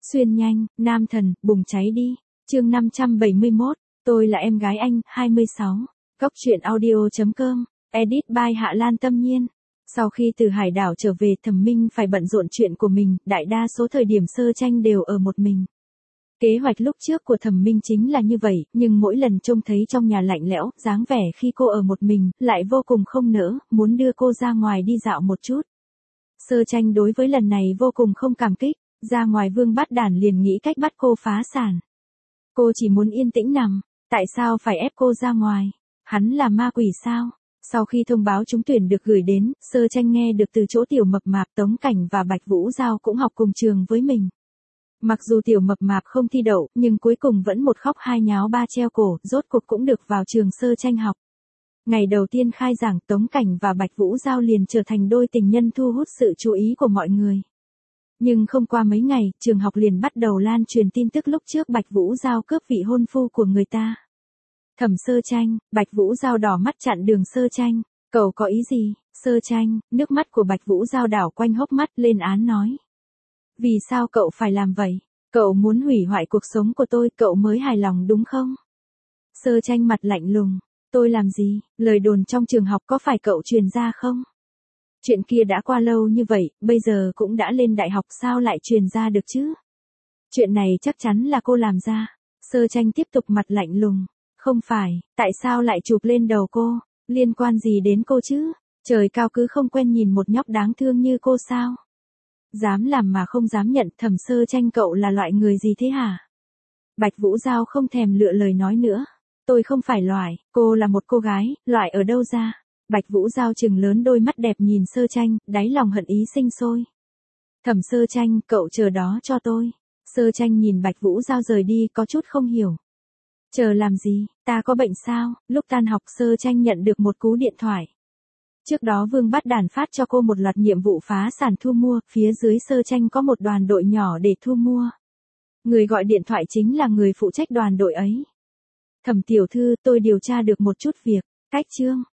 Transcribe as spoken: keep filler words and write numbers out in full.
Xuyên nhanh, nam thần, bùng cháy đi. Chương năm trăm bảy mươi mốt, tôi là em gái anh, hai mươi sáu. Cốc truyện audio chấm com, edit by Hạ Lan Tâm Nhiên. Sau khi từ hải đảo trở về, Thẩm Minh phải bận rộn chuyện của mình, đại đa số thời điểm Sơ Tranh đều ở một mình. Kế hoạch lúc trước của Thẩm Minh chính là như vậy, nhưng mỗi lần trông thấy trong nhà lạnh lẽo, dáng vẻ khi cô ở một mình, lại vô cùng không nỡ, muốn đưa cô ra ngoài đi dạo một chút. Sơ Tranh đối với lần này vô cùng không cảm kích, ra ngoài Vương Bát Đản liền nghĩ cách bắt cô phá sản. Cô chỉ muốn yên tĩnh nằm, tại sao phải ép cô ra ngoài? Hắn là ma quỷ sao? Sau khi thông báo trúng tuyển được gửi đến, Sơ Tranh nghe được từ chỗ Tiểu Mập Mạp, Tống Cảnh và Bạch Vũ Giao cũng học cùng trường với mình. Mặc dù Tiểu Mập Mạp không thi đậu, nhưng cuối cùng vẫn một khóc hai nháo ba treo cổ, rốt cuộc cũng được vào trường Sơ Tranh học. Ngày đầu tiên khai giảng, Tống Cảnh và Bạch Vũ Giao liền trở thành đôi tình nhân thu hút sự chú ý của mọi người. Nhưng không qua mấy ngày, trường học liền bắt đầu lan truyền tin tức lúc trước Bạch Vũ Giao cướp vị hôn phu của người ta. Thẩm Sơ Tranh, Bạch Vũ Giao đỏ mắt chặn đường Sơ Tranh, cậu có ý gì? Sơ Tranh, nước mắt của Bạch Vũ Giao đảo quanh hốc mắt, lên án nói. Vì sao cậu phải làm vậy? Cậu muốn hủy hoại cuộc sống của tôi, cậu mới hài lòng đúng không? Sơ Tranh mặt lạnh lùng, tôi làm gì? Lời đồn trong trường học có phải cậu truyền ra không? Chuyện kia đã qua lâu như vậy, bây giờ cũng đã lên đại học, sao lại truyền ra được chứ? Chuyện này chắc chắn là cô làm ra. Sơ Tranh tiếp tục mặt lạnh lùng. Không phải, tại sao lại chụp lên đầu cô? Liên quan gì đến cô chứ? Trời cao cứ không quen nhìn một nhóc đáng thương như cô sao? Dám làm mà không dám nhận, Thẩm Sơ Tranh cậu là loại người gì thế hả? Bạch Vũ Giao không thèm lựa lời nói nữa. Tôi không phải loại, cô là một cô gái, loại ở đâu ra? Bạch Vũ Giao trừng lớn đôi mắt đẹp nhìn Sơ Tranh, đáy lòng hận ý sinh sôi. Thẩm Sơ Tranh, cậu chờ đó cho tôi. Sơ Tranh nhìn Bạch Vũ Giao rời đi, có chút không hiểu. Chờ làm gì, ta có bệnh sao? Lúc tan học Sơ Tranh nhận được một cú điện thoại. Trước đó Vương Bát Đản phát cho cô một loạt nhiệm vụ phá sản thu mua, phía dưới Sơ Tranh có một đoàn đội nhỏ để thu mua. Người gọi điện thoại chính là người phụ trách đoàn đội ấy. Thẩm tiểu thư, tôi điều tra được một chút việc. Cách chương,